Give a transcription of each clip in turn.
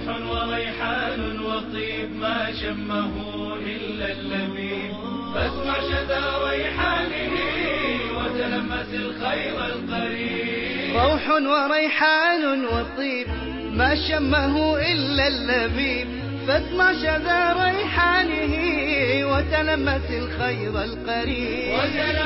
روح وريحان وطيب ما شمه إلا اللبيب، فاسمع شذا ريحانه وتلمس الخير القريب. روح وريحان وطيب ما شمه إلا اللبيب، فاسمع شذا ريحانه وتلمس الخير القريب.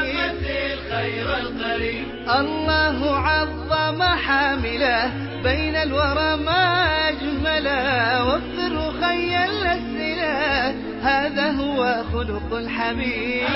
الله عظم حامله بين الورى ما أجمله، وفر خي الأسئلة هذا هو خلق الحبيب.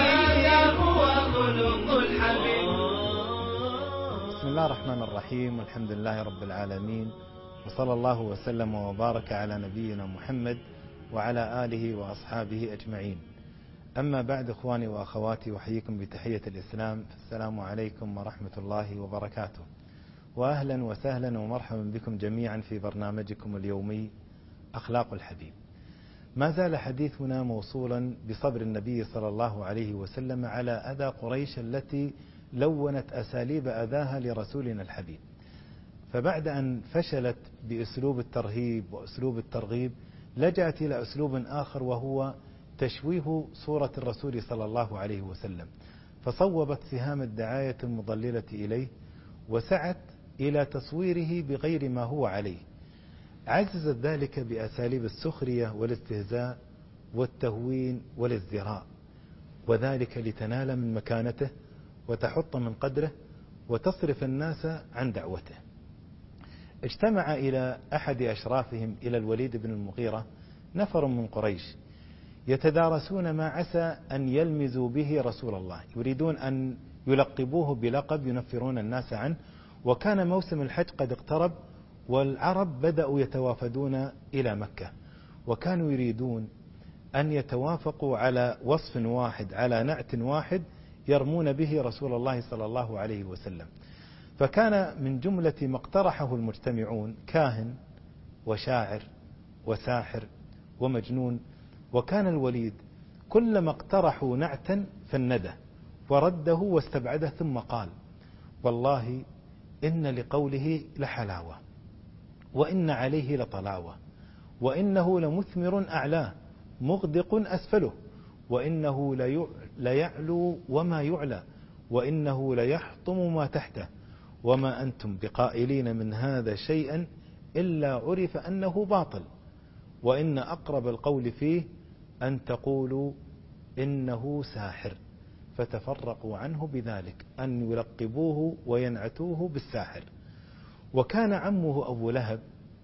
بسم الله الرحمن الرحيم، والحمد لله رب العالمين، وصلى الله وسلم وبارك على نبينا محمد وعلى آله وأصحابه أجمعين. أما بعد، إخواني وأخواتي، وحييكم بتحية الإسلام، السلام عليكم ورحمة الله وبركاته، وأهلا وسهلا ومرحبا بكم جميعا في برنامجكم اليومي أخلاق الحبيب. ما زال حديثنا موصولا بصبر النبي صلى الله عليه وسلم على أذى قريش التي لونت أساليب أذاها لرسولنا الحبيب. فبعد أن فشلت بأسلوب الترهيب وأسلوب الترغيب، لجأت إلى أسلوب آخر وهو تشويه صورة الرسول صلى الله عليه وسلم، فصوبت سهام الدعاية المضللة إليه وسعت إلى تصويره بغير ما هو عليه. عززت ذلك بأساليب السخرية والاستهزاء والتهوين والازدراء، وذلك لتنال من مكانته وتحط من قدره وتصرف الناس عن دعوته. اجتمع إلى أحد أشرافهم إلى الوليد بن المغيرة نفر من قريش يتدارسون ما عسى أن يلمزوا به رسول الله، يريدون أن يلقبوه بلقب ينفرون الناس عنه. وكان موسم الحج قد اقترب، والعرب بدأوا يتوافدون إلى مكة، وكانوا يريدون أن يتوافقوا على وصف واحد، على نعت واحد يرمون به رسول الله صلى الله عليه وسلم. فكان من جملة ما اقترحه المجتمعون كاهن وشاعر وساحر ومجنون. وكان الوليد كلما اقترحوا نعتا فنده ورده واستبعده، ثم قال: والله إن لقوله لحلاوة، وإن عليه لطلاوة، وإنه لمثمر أعلاه مغدق أسفله، وإنه ليعلو وما يعلى، وإنه ليحطم ما تحته، وما أنتم بقائلين من هذا شيئا إلا عرف أنه باطل، وإن أقرب القول فيه أن تقولوا إنه ساحر. فتفرقوا عنه بذلك، أن يلقبوه وينعتوه بالساحر. وكان عمه أبو لهب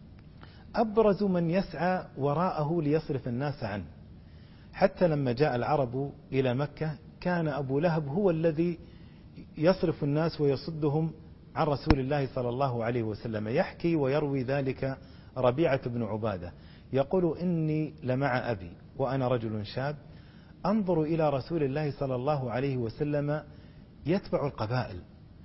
أبرز من يسعى وراءه ليصرف الناس عنه، حتى لما جاء العرب إلى مكة كان أبو لهب هو الذي يصرف الناس ويصدهم عن رسول الله صلى الله عليه وسلم. يحكي ويروي ذلك ربيعة بن عبادة، يقول: إني لمع أبي وأنا رجل شاب أنظر إلى رسول الله صلى الله عليه وسلم يتبع القبائل،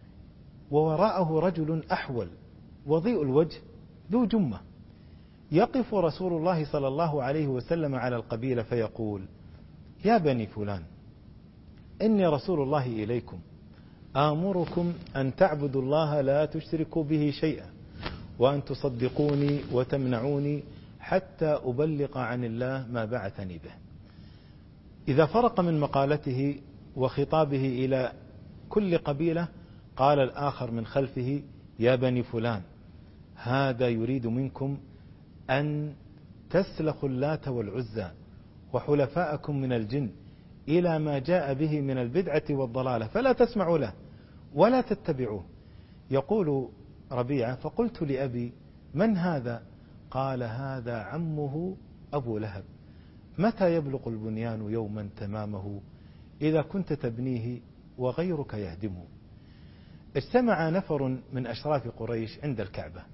ووراءه رجل أحول وضيء الوجه ذو جمة، يقف رسول الله صلى الله عليه وسلم على القبيلة فيقول: يا بني فلان، إني رسول الله إليكم آمركم أن تعبدوا الله لا تشركوا به شيئا، وأن تصدقوني وتمنعوني حتى أبلغ عن الله ما بعثني به. إذا فرق من مقالته وخطابه إلى كل قبيلة قال الآخر من خلفه: يا بني فلان، هذا يريد منكم أن تسلخوا اللات والعزى وحلفاءكم من الجن إلى ما جاء به من البدعة والضلالة، فلا تسمعوا له ولا تتبعوه. يقول ربيعة: فقلت لأبي: من هذا؟ قال: هذا عمه أبو لهب. متى يبلغ البنيان يوما تمامه إذا كنت تبنيه وغيرك يهدمه. اجتمع نفر من أشراف قريش عند الكعبة،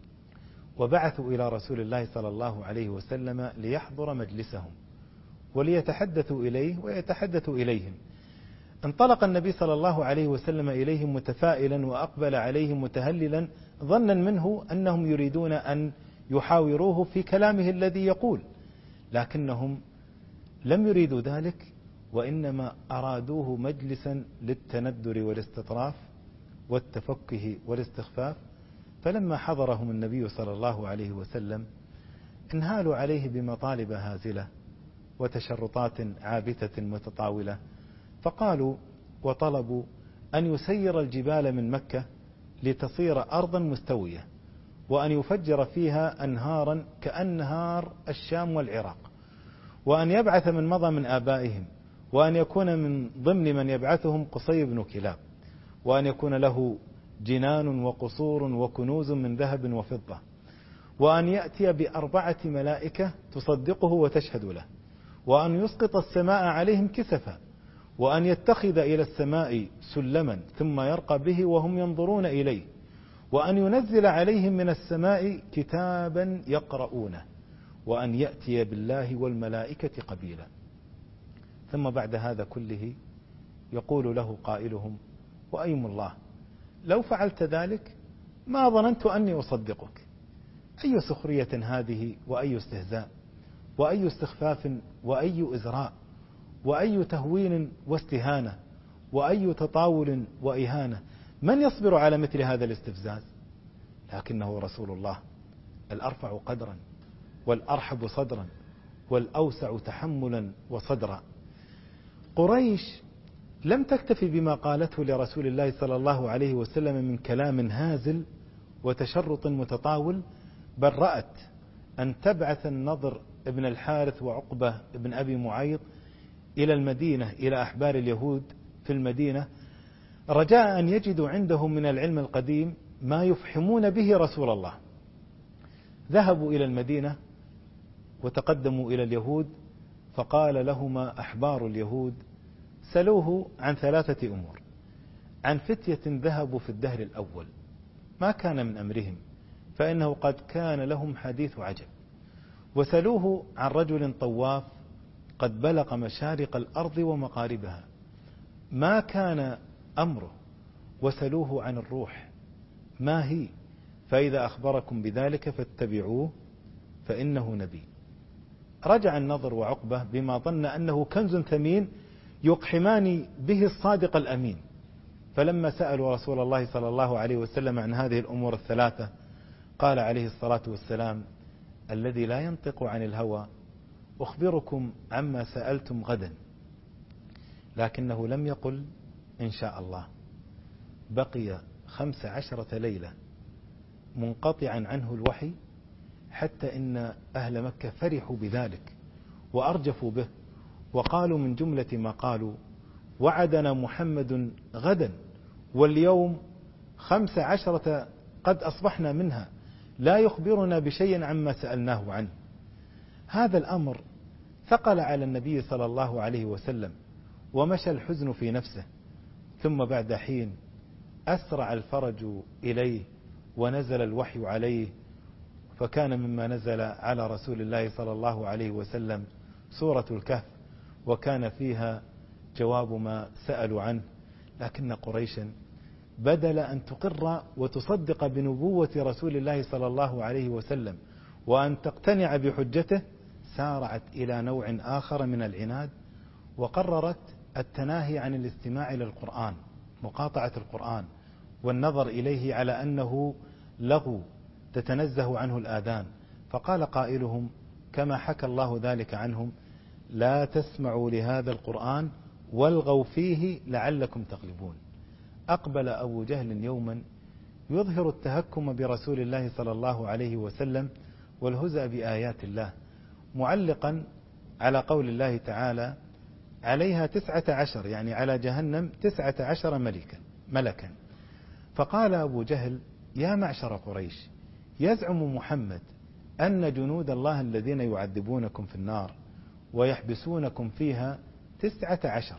وبعثوا إلى رسول الله صلى الله عليه وسلم ليحضر مجلسهم وليتحدثوا إليه ويتحدثوا إليهم. انطلق النبي صلى الله عليه وسلم إليهم متفائلا، وأقبل عليهم متهللا، ظنا منه أنهم يريدون أن يحاوروه في كلامه الذي يقول، لكنهم لم يريدوا ذلك، وإنما أرادوه مجلسا للتندر والاستطراف والتفكه والاستخفاف. فلما حضرهم النبي صلى الله عليه وسلم انهالوا عليه بمطالب هازلة وتشرطات عابثة متطاولة، فقالوا وطلبوا أن يسير الجبال من مكة لتصير أرضا مستوية، وأن يفجر فيها أنهارا كأنهار الشام والعراق، وأن يبعث من مضى من آبائهم، وأن يكون من ضمن من يبعثهم قصي بن كلاب، وأن يكون له جنان وقصور وكنوز من ذهب وفضة، وأن يأتي ب4 ملائكة تصدقه وتشهد له، وأن يسقط السماء عليهم كسفا، وأن يتخذ إلى السماء سلما ثم يرقى به وهم ينظرون إليه، وأن ينزل عليهم من السماء كتابا يقرؤونه، وأن يأتي بالله والملائكة قبيلا. ثم بعد هذا كله يقول له قائلهم: وأيم الله لو فعلت ذلك ما ظننت أني أصدقك. أي سخرية هذه، وأي استهزاء، وأي استخفاف، وأي إزراء، وأي تهوين واستهانة، وأي تطاول وإهانة. من يصبر على مثل هذا الاستفزاز؟ لكنه رسول الله الأرفع قدرا والأرحب صدرا والأوسع تحملا وصدرا. قريش لم تكتفي بما قالته لرسول الله صلى الله عليه وسلم من كلام هازل وتشرط متطاول، بل رأت أن تبعث النضر ابن الحارث وعقبة ابن أبي معيط إلى المدينة، إلى أحبار اليهود في المدينة، رجاء أن يجدوا عندهم من العلم القديم ما يفحمون به رسول الله. ذهبوا إلى المدينة وتقدموا إلى اليهود، فقال لهما أحبار اليهود: سلوه عن 3 أمور: عن فتية ذهبوا في الدهر الأول ما كان من أمرهم فإنه قد كان لهم حديث عجب، وسلوه عن رجل طواف قد بلغ مشارق الأرض ومقاربها ما كان أمره، وسلوه عن الروح ما هي، فإذا أخبركم بذلك فاتبعوه فإنه نبي. رجع النضر وعقبة بما ظن أنه كنز ثمين يقحمان به الصادق الأمين، فلما سألوا رسول الله صلى الله عليه وسلم عن هذه الأمور ال3 قال عليه الصلاة والسلام: الذي لا ينطق عن الهوى أخبركم عما سألتم غدا. لكنه لم يقل إن شاء الله. بقي 15 ليلة منقطعا عنه الوحي، حتى إن أهل مكة فرحوا بذلك وأرجفوا به، وقالوا من جملة ما قالوا: وعدنا محمد غدا واليوم 15 قد أصبحنا منها، لا يخبرنا بشيء عما سألناه عنه. هذا الأمر ثقل على النبي صلى الله عليه وسلم، ومشى الحزن في نفسه. ثم بعد حين أسرع الفرج إليه ونزل الوحي عليه، فكان مما نزل على رسول الله صلى الله عليه وسلم سورة الكهف، وكان فيها جواب ما سألوا عنه. لكن قريشا بدل أن تقر وتصدق بنبوة رسول الله صلى الله عليه وسلم وأن تقتنع بحجته، سارعت إلى نوع آخر من العناد، وقررت التناهي عن الاستماع للقرآن، مقاطعة القرآن والنظر إليه على أنه لغو تتنزه عنه الآذان. فقال قائلهم كما حكى الله ذلك عنهم: لا تسمعوا لهذا القرآن والغوا فيه لعلكم تغلبون. أقبل أبو جهل يوما يظهر التهكم برسول الله صلى الله عليه وسلم والهزأ بآيات الله، معلقا على قول الله تعالى: عليها 19، يعني على جهنم 19 ملكا. فقال أبو جهل: يا معشر قريش، يزعم محمد أن جنود الله الذين يعذبونكم في النار ويحبسونكم فيها 19،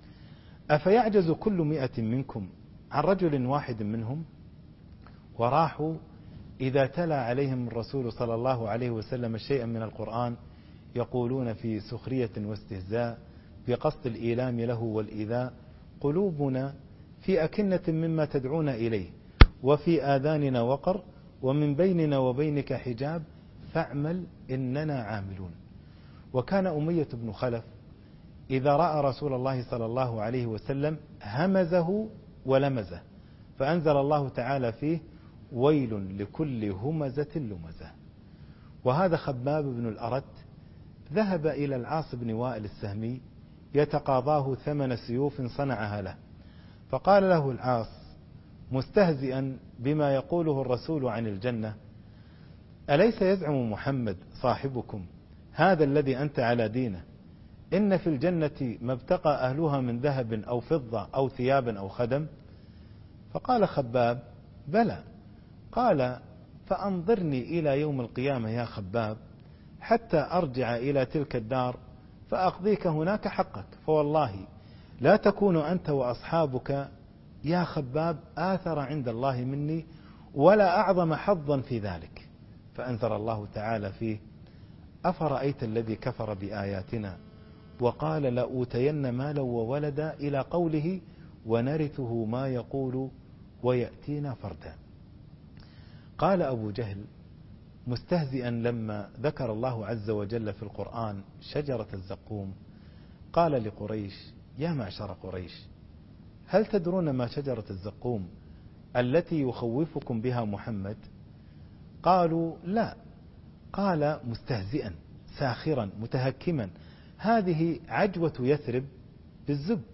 أفيعجز كل 100 منكم عن رجل واحد منهم؟ وراحوا إذا تلا عليهم الرسول صلى الله عليه وسلم شيئا من القرآن يقولون في سخرية واستهزاء بقصد الإيلام له والإيذاء: قلوبنا في أكنة مما تدعون إليه، وفي آذاننا وقر، ومن بيننا وبينك حجاب، فاعمل إننا عاملون. وكان أمية بن خلف إذا رأى رسول الله صلى الله عليه وسلم همزه ولمزه، فأنزل الله تعالى فيه: ويل لكل همزة لمزة. وهذا خباب بن الأرت ذهب إلى العاص بن وائل السهمي يتقاضاه 8 سيوف صنعها له، فقال له العاص مستهزئا بما يقوله الرسول عن الجنة: أليس يزعم محمد صاحبكم هذا الذي أنت على دينه إن في الجنة ما ابتقى أهلها من ذهب أو فضة أو ثياب أو خدم؟ فقال خباب: بلى. قال: فأنظرني إلى يوم القيامة يا خباب حتى أرجع إلى تلك الدار فأقضيك هناك حقك، فوالله لا تكون أنت وأصحابك يا خباب آثر عند الله مني ولا أعظم حظا في ذلك. فأنزل الله تعالى فيه: أفرأيت الذي كفر بآياتنا وقال لأوتين مالا وولدا إلى قوله ونرثه ما يقول ويأتينا فردا. قال أبو جهل مستهزئا لما ذكر الله عز وجل في القرآن شجرة الزقوم، قال لقريش: يا معشر قريش، هل تدرون ما شجرة الزقوم التي يخوفكم بها محمد؟ قالوا: لا. قال مستهزئا ساخرا متهكما: هذه عجوة يثرب بالزبد،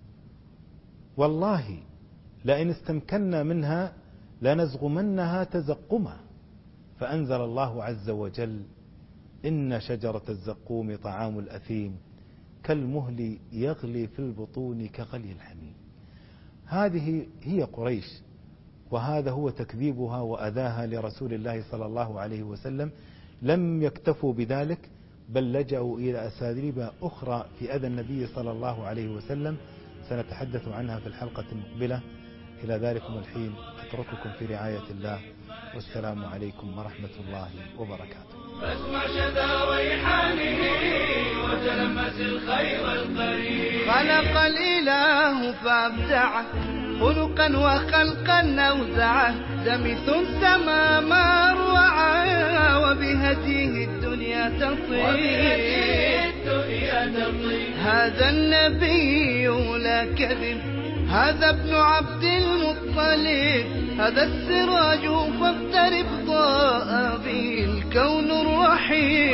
والله لئن استمكنا منها لنزغمنها تزقما. فأنزل الله عز وجل: إن شجرة الزقوم طعام الأثيم كالمهل يغلي في البطون كغلي الحميم. هذه هي قريش، وهذا هو تكذيبها وأذاها لرسول الله صلى الله عليه وسلم. لم يكتفوا بذلك بل لجأوا إلى أساليب أخرى في أذى النبي صلى الله عليه وسلم، سنتحدث عنها في الحلقة المقبلة. إلى ذلكم الحين أترككم في رعاية الله، والسلام عليكم ورحمة الله وبركاته. فاسمع شذا ريحانه وتلمس الخير القريب. خلق الإله فابدعه خلقا وخلقا أوزعه، دمث السما ما روعه وبهديه الدنيا تطير. هذا النبي لا كذب، هذا ابن عبد المطلب، هذا السراج فاقترب ضاء به الكون الرحيم.